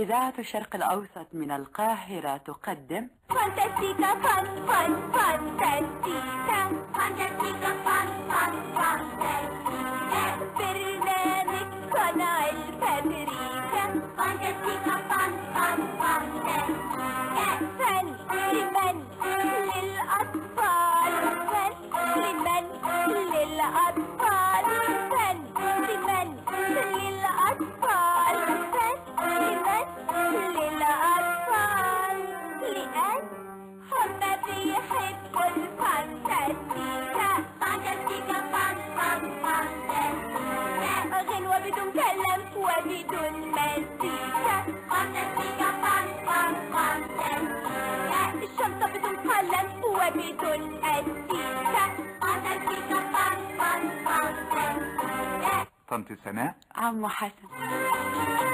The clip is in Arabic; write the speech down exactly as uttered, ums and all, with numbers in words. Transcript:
إذاعة الشرق الأوسط من القاهرة تقدم فانتاستيكا فان فان فانتاستيكا فانتاستيكا فان فان فانتاستيكا برنامج صنع الفابريكا فانتاستيكا فان فان فانتاستيكا فن لمن للأطفال فن لمن للأطفال فن لمن للأطفال فن لمن للأطفال لأن هم بيحبوا الفانتاستيكا فانتاستيكا فان فان فانتاستيكا غنوة بدون كلام وبدون مزيكا فانتاستيكا فان فان فانتاستيكا الشنطة بدون قلم وبدون أستيكا فانتاستيكا فان فان فانتاستيكا طنط سناء، عمو حسن.